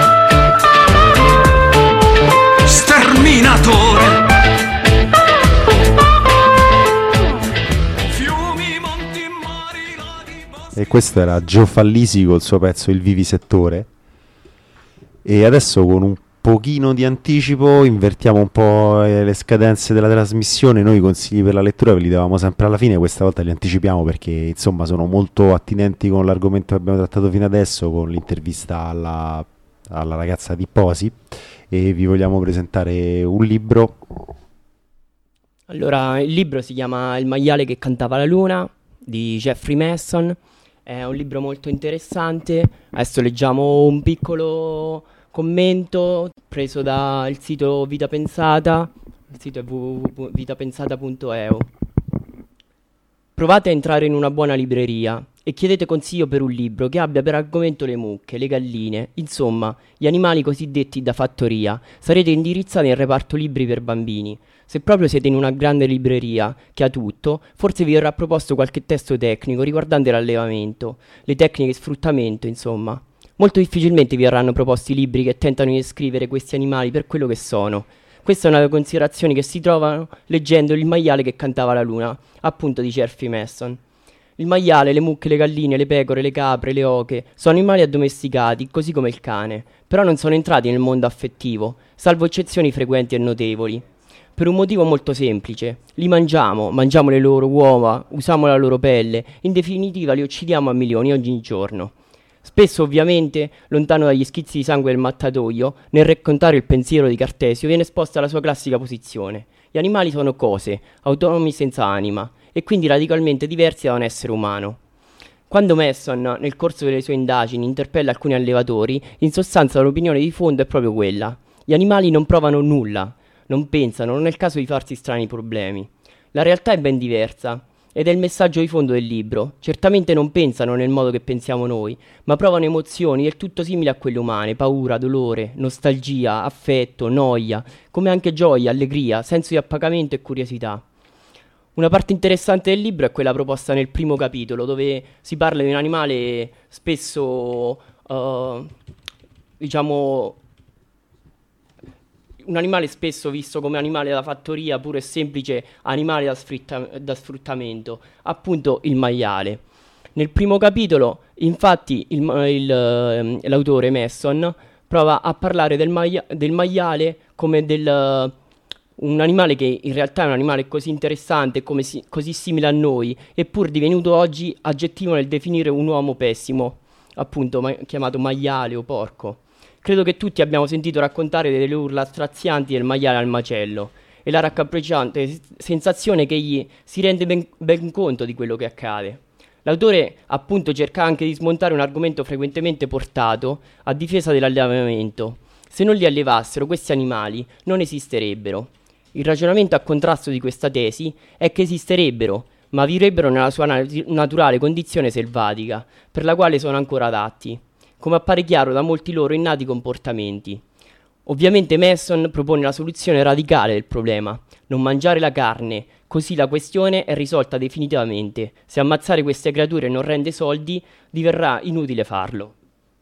E: sterminatore.
F: E questo era Gio Fallisi col suo pezzo Il Vivisettore. E adesso con un pochino di anticipo invertiamo un po' eh, le scadenze della trasmissione. Noi i consigli per la lettura ve li davamo sempre alla fine, questa volta li anticipiamo perché insomma sono molto attinenti con l'argomento che abbiamo trattato fino adesso, con l'intervista alla, alla ragazza di Posi, e vi vogliamo presentare un libro.
I: Allora, il libro si chiama Il maiale che cantava la luna di Jeffrey Masson. È un libro molto interessante. Adesso leggiamo un piccolo commento preso dal sito Vita Pensata. Il sito è w w w punto vitapensata punto e u. Provate a entrare in una buona libreria e chiedete consiglio per un libro che abbia per argomento le mucche, le galline, insomma, gli animali cosiddetti da fattoria. Sarete indirizzati nel reparto libri per bambini. Se proprio siete in una grande libreria che ha tutto, forse vi verrà proposto qualche testo tecnico riguardante l'allevamento, le tecniche di sfruttamento, insomma. Molto difficilmente vi verranno proposti libri che tentano di descrivere questi animali per quello che sono. Questa è una delle considerazioni che si trovano leggendo Il maiale che cantava la luna, appunto di Jeffrey Masson. Il maiale, le mucche, le galline, le pecore, le capre, le oche sono animali addomesticati, così come il cane, però non sono entrati nel mondo affettivo, salvo eccezioni frequenti e notevoli. Per un motivo molto semplice: li mangiamo, mangiamo le loro uova, usiamo la loro pelle, in definitiva li uccidiamo a milioni ogni giorno. Spesso, ovviamente, lontano dagli schizzi di sangue del mattatoio, nel raccontare il pensiero di Cartesio viene esposta la sua classica posizione. Gli animali sono cose, autonomi senza anima, e quindi radicalmente diversi da un essere umano. Quando Masson, nel corso delle sue indagini, interpella alcuni allevatori, in sostanza l'opinione di fondo è proprio quella: gli animali non provano nulla, non pensano, non è il caso di farsi strani problemi. La realtà è ben diversa, ed è il messaggio di fondo del libro. Certamente non pensano nel modo che pensiamo noi, ma provano emozioni del tutto simili a quelle umane: paura, dolore, nostalgia, affetto, noia, come anche gioia, allegria, senso di appagamento e curiosità. Una parte interessante del libro è quella proposta nel primo capitolo, dove si parla di un animale spesso, uh, diciamo, un animale spesso visto come animale da fattoria, puro e semplice animale da, sfrutta- da sfruttamento, appunto il maiale. Nel primo capitolo, infatti, il, il, uh, l'autore Masson prova a parlare del, maia- del maiale come del... Uh, un animale che in realtà è un animale così interessante, come si, così simile a noi, eppur divenuto oggi aggettivo nel definire un uomo pessimo, appunto ma- chiamato maiale o porco. Credo che tutti abbiamo sentito raccontare delle urla strazianti del maiale al macello e la raccapricciante sensazione che egli si rende ben, ben conto di quello che accade. L'autore appunto cerca anche di smontare un argomento frequentemente portato a difesa dell'allevamento. Se non li allevassero, questi animali non esisterebbero. Il ragionamento a contrasto di questa tesi è che esisterebbero, ma vivrebbero nella sua nat- naturale condizione selvatica, per la quale sono ancora adatti, come appare chiaro da molti loro innati comportamenti. Ovviamente Masson propone la soluzione radicale del problema: non mangiare la carne, così la questione è risolta definitivamente. Se ammazzare queste creature non rende soldi, diverrà inutile farlo.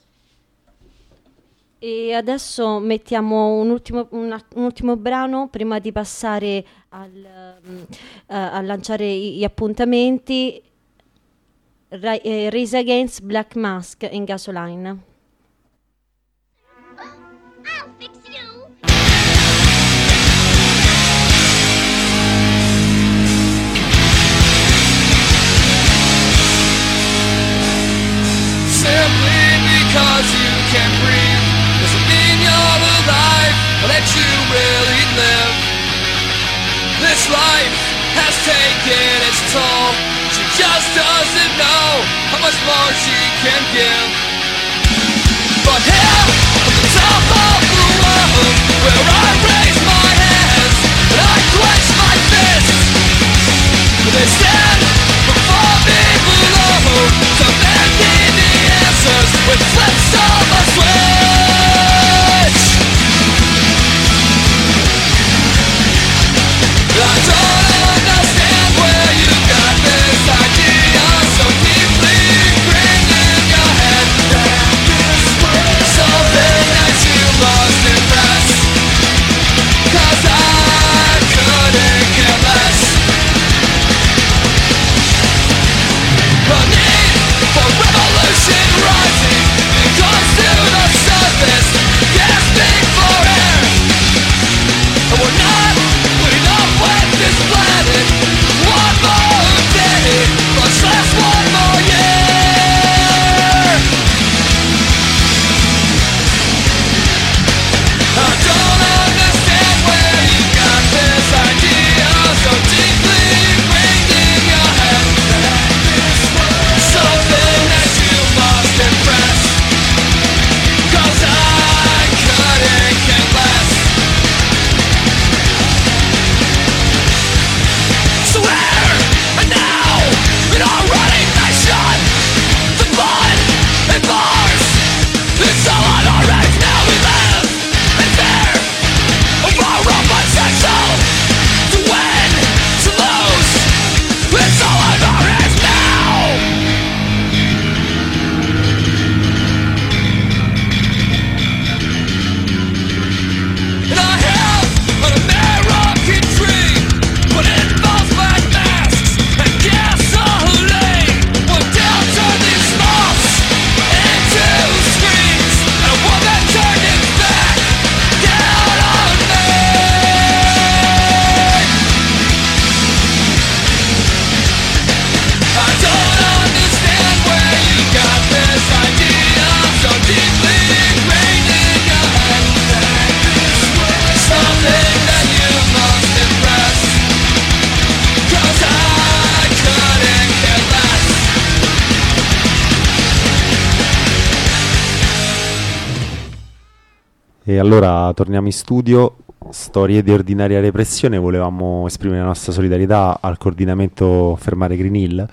B: E adesso mettiamo un ultimo, un, un ultimo brano prima di passare al, um, uh, a lanciare i, gli appuntamenti. Ra- eh, Race Against Black Mask in Gasoline.
E: Simply because you can breathe doesn't mean you're alive or that you really live. This life has taken its toll. She just doesn't know how much more she can give. But here, on the top of the world, where I raise my hands and I clench my fists, they stand before me below, demanding the answers with flips of a switch. I don't understand
F: E allora torniamo in studio. Storie di ordinaria repressione. Volevamo esprimere la nostra solidarietà al coordinamento Fermare Green Hill.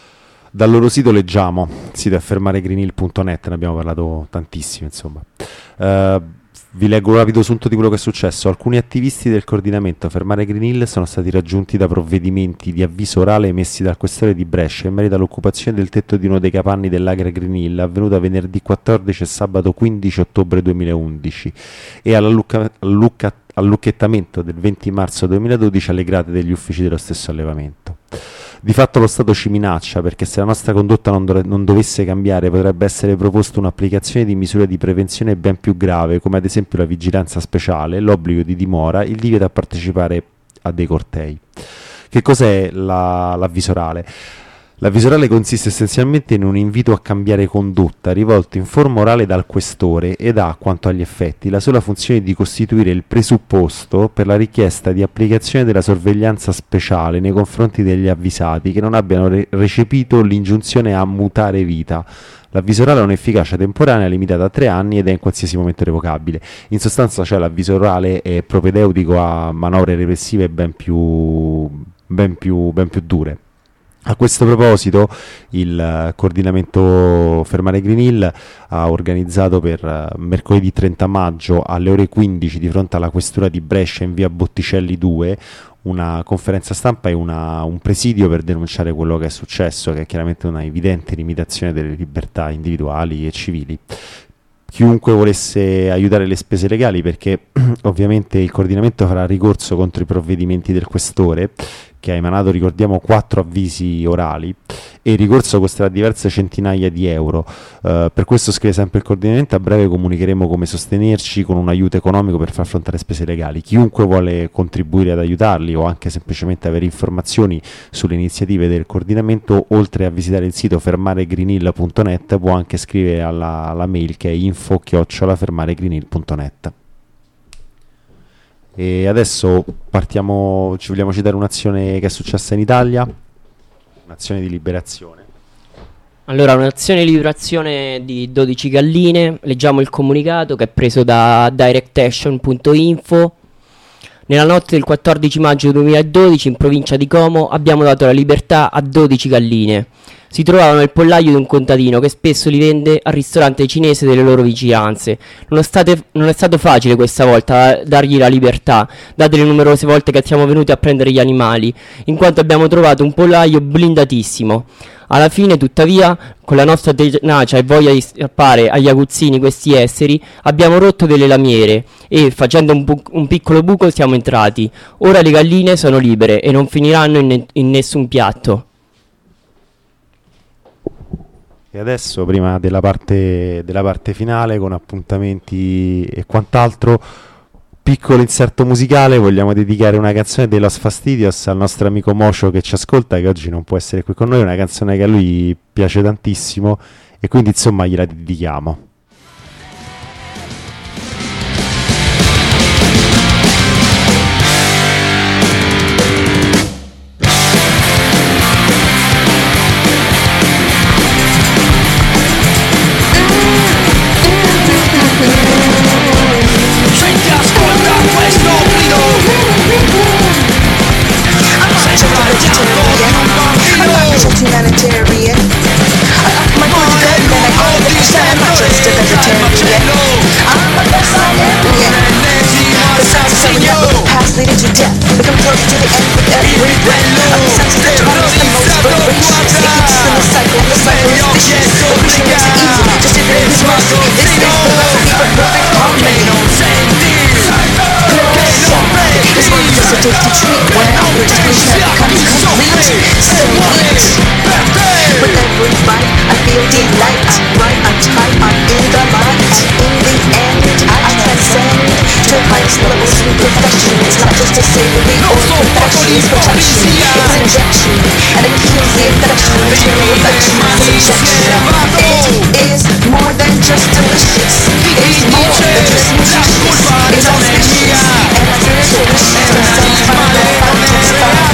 F: Dal loro sito leggiamo, il sito è fermare green hill punto net, ne abbiamo parlato tantissimo, insomma. Uh, vi leggo un rapido sunto di quello che è successo. Alcuni attivisti del coordinamento Fermare Green Hill sono stati raggiunti da provvedimenti di avviso orale emessi dal questore di Brescia in merito all'occupazione del tetto di uno dei capanni dell'Agre Green Hill, avvenuta venerdì quattordici e sabato quindici ottobre duemilaundici, e all'allucca- all'allucchettamento del venti marzo duemiladodici alle grate degli uffici dello stesso allevamento. Di fatto lo Stato ci minaccia, perché se la nostra condotta non, do- non dovesse cambiare potrebbe essere proposta un'applicazione di misure di prevenzione ben più grave, come ad esempio la vigilanza speciale, l'obbligo di dimora, il divieto a partecipare a dei cortei. Che cos'è la- l'avviso orale? L'avviso orale consiste essenzialmente in un invito a cambiare condotta rivolto in forma orale dal questore ed ha, quanto agli effetti, la sola funzione di costituire il presupposto per la richiesta di applicazione della sorveglianza speciale nei confronti degli avvisati che non abbiano re- recepito l'ingiunzione a mutare vita. L'avviso orale ha un'efficacia temporanea limitata a tre anni ed è in qualsiasi momento revocabile. In sostanza, cioè, l'avviso orale è propedeutico a manovre repressive ben più, ben più, ben più dure. A questo proposito il uh, coordinamento Fermare Green Hill ha organizzato per uh, mercoledì trenta maggio alle ore quindici di fronte alla questura di Brescia in via Botticelli due una conferenza stampa e una, un presidio per denunciare quello che è successo, che è chiaramente una evidente limitazione delle libertà individuali e civili. Chiunque volesse aiutare le spese legali, perché ovviamente il coordinamento farà ricorso contro i provvedimenti del questore, che ha emanato, ricordiamo, quattro avvisi orali, e il ricorso costerà diverse centinaia di euro. Uh, per questo, scrive sempre il coordinamento, a breve comunicheremo come sostenerci con un aiuto economico per far fronte alle spese legali. Chiunque vuole contribuire ad aiutarli o anche semplicemente avere informazioni sulle iniziative del coordinamento, oltre a visitare il sito fermare green hill punto net, può anche scrivere alla, alla mail che è info chiocciola fermare green hill punto net. E adesso partiamo, ci vogliamo citare un'azione che è successa in Italia, un'azione di liberazione.
I: Allora, un'azione di liberazione di dodici galline. Leggiamo il comunicato che è preso da direct action punto info. Nella notte del quattordici maggio duemiladodici in provincia di Como abbiamo dato la libertà a dodici galline. Si trovavano nel pollaio di un contadino che spesso li vende al ristorante cinese delle loro vicinanze. Non è, state, non è stato facile questa volta dargli la libertà, date le numerose volte che siamo venuti a prendere gli animali, in quanto abbiamo trovato un pollaio blindatissimo. Alla fine, tuttavia, con la nostra tenacia e voglia di strappare agli aguzzini questi esseri, abbiamo rotto delle lamiere e, facendo un, bu- un piccolo buco, siamo entrati. Ora le galline sono libere e non finiranno in, ne- in nessun piatto.
F: E adesso, prima della parte, della parte finale, con appuntamenti e quant'altro, piccolo inserto musicale, vogliamo dedicare una canzone dei Los Fastidios al nostro amico Mocio che ci ascolta, che oggi non può essere qui con noi, una canzone che a lui piace tantissimo e quindi insomma gliela dedichiamo.
J: Humanitarian. My good good man, I understand. I'm not just a vegetarian. I'm a vegetarian. The sounds of never past leading to death. Become close to the end with every breath. Of the sense that determines the most voracious. It keeps in the cycle, the cycle is vicious. The vision makes it easy, just to bring his mercy. This is the recipe for perfect harmony. This one necessitates to treat when our distribution becomes complete. Still eat. With every bite, I feel delight. Right, I'm tight, I'm in the light. In the end, I transcend to highest levels through perfection. It's not just a savory or perfection, it's protection. It's injection, and it kills the infection. Material affection, subjection. It is more than just delicious. It's more than just nutritious. It's auspicious, and as it is delicious, the sun's final fountains fall.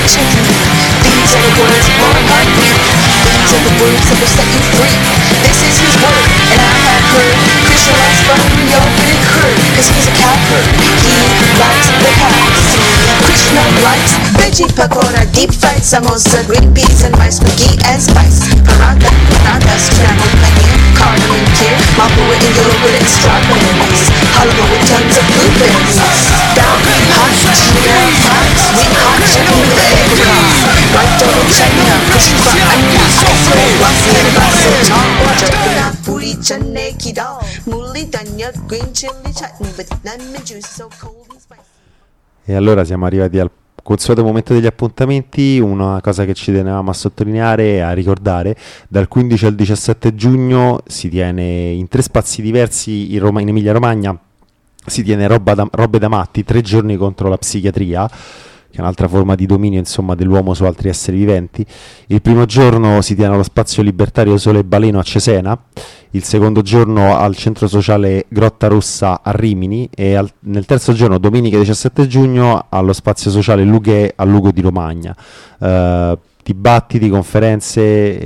J: salvation can be. These are the words of our heartbeat. These are the words that will set you free. This is his word, and I have heard Krishna likes butter, yogurt, and curd, cause he's a cow herd. He likes the cows. Krishna likes veggie pakora, deep fried samosa, green peas and rice with ghee and spice. Paratha, paratha, scrambled paneer, cardamom kheer, malpua and yogurt and strawberries, halwa with tons of blueberries. Down hot, cheer, hot, sweet hot chicken with apricot. Right over China, Pushpa, Anya, ice cream, wasi, basil, chawar, jagannath, puri, chane ki dal, mooli, dhania, green chili chutney with lemon juice, so cold and spicy.
F: E allora siamo arrivati al consueto momento degli appuntamenti. Una cosa che ci tenevamo a sottolineare e a ricordare: dal quindici al diciassette giugno si tiene in tre spazi diversi in, Roma, in Emilia Romagna, si tiene roba da, robe da matti, tre giorni contro la psichiatria, che è un'altra forma di dominio, insomma, dell'uomo su altri esseri viventi. Il primo giorno si tiene allo spazio libertario Sole Baleno a Cesena, il secondo giorno al centro sociale Grotta Rossa a Rimini e al, nel terzo giorno, domenica diciassette giugno, allo spazio sociale Lughe a Lugo di Romagna. Uh, dibattiti, conferenze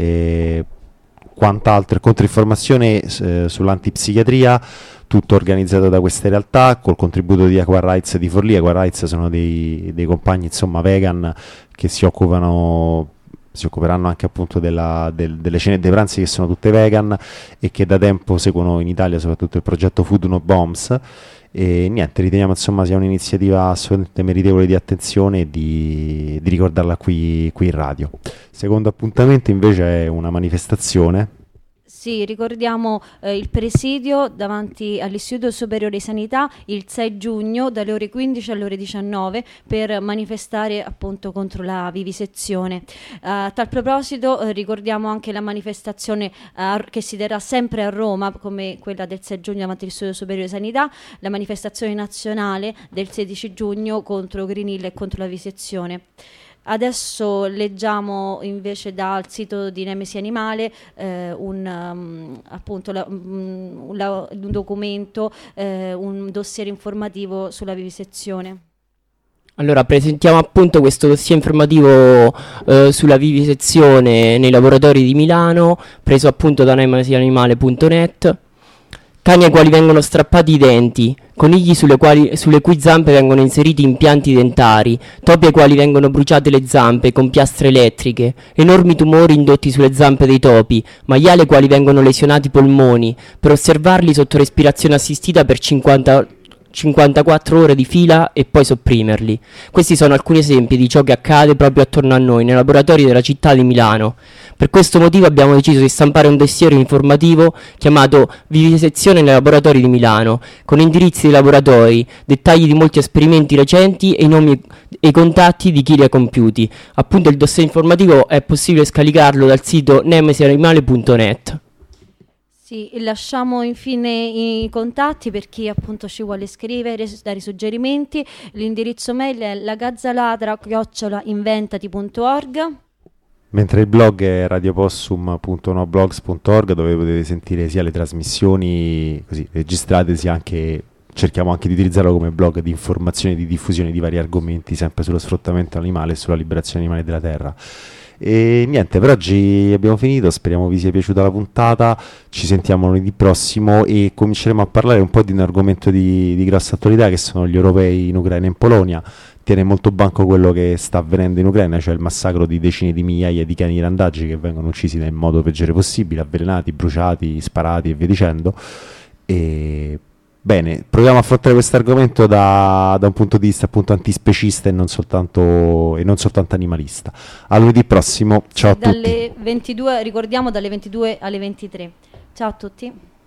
F: e quant'altro, controinformazione eh, sull'antipsichiatria, tutto organizzato da queste realtà col contributo di Aqua Rights di Forlì. Aqua Rights sono dei, dei compagni, insomma, vegan che si occupano si occuperanno anche appunto della, del, delle cene e dei pranzi, che sono tutte vegan e che da tempo seguono in Italia soprattutto il progetto Food No Bombs. E niente, riteniamo insomma sia un'iniziativa assolutamente meritevole di attenzione e di, di ricordarla qui, qui in radio. Secondo appuntamento invece è una manifestazione.
B: Sì, ricordiamo eh, il presidio davanti all'Istituto Superiore di Sanità il sei giugno dalle ore quindici alle ore diciannove per manifestare appunto contro la vivisezione. Uh, a tal proposito eh, ricordiamo anche la manifestazione uh, che si terrà sempre a Roma, come quella del sei giugno davanti all'Istituto Superiore di Sanità, la manifestazione nazionale del sedici giugno contro Green Hill e contro la vivisezione. Adesso leggiamo invece dal sito di Nemesi Animale eh, un, um, appunto la, um, la, un documento, eh, un dossier informativo sulla vivisezione.
I: Allora, presentiamo appunto questo dossier informativo eh, sulla vivisezione nei laboratori di Milano, preso appunto da nemesi animale punto net. Cani ai quali vengono strappati i denti, conigli sulle, quali, sulle cui zampe vengono inseriti impianti dentari, topi ai quali vengono bruciate le zampe con piastre elettriche, enormi tumori indotti sulle zampe dei topi, maiali ai quali vengono lesionati i polmoni, per osservarli sotto respirazione assistita per cinquanta, cinquantaquattro ore di fila e poi sopprimerli. Questi sono alcuni esempi di ciò che accade proprio attorno a noi, nei laboratori della città di Milano. Per questo motivo abbiamo deciso di stampare un dossier informativo chiamato Vivisezione nei laboratori di Milano, con indirizzi dei laboratori, dettagli di molti esperimenti recenti e i nomi e i contatti di chi li ha compiuti. Appunto, il dossier informativo è possibile scaricarlo dal sito nemesi animale punto net.
B: Sì, lasciamo infine i contatti per chi appunto ci vuole scrivere, dare suggerimenti. L'indirizzo mail è lagazzaladra chiocciola inventati punto org.
F: Mentre il blog è radiopossum punto noblogs punto org, dove potete sentire sia le trasmissioni così registrate, sia anche, cerchiamo anche di utilizzarlo come blog di informazione e di diffusione di vari argomenti, sempre sullo sfruttamento animale e sulla liberazione animale della terra. E niente, per oggi abbiamo finito, speriamo vi sia piaciuta la puntata, ci sentiamo lunedì prossimo e cominceremo a parlare un po' di un argomento di, di grossa attualità, che sono gli europei in Ucraina e in Polonia. Tiene molto banco quello che sta avvenendo in Ucraina, cioè il massacro di decine di migliaia di cani randaggi che vengono uccisi nel modo peggiore possibile, avvelenati, bruciati, sparati e via dicendo. E bene, proviamo a affrontare questo argomento da, da un punto di vista appunto antispecista e non soltanto, e non soltanto animalista. A lunedì prossimo, ciao a
B: dalle
F: tutti.
B: ventidue, ricordiamo dalle ventidue alle ventitré. Ciao a tutti.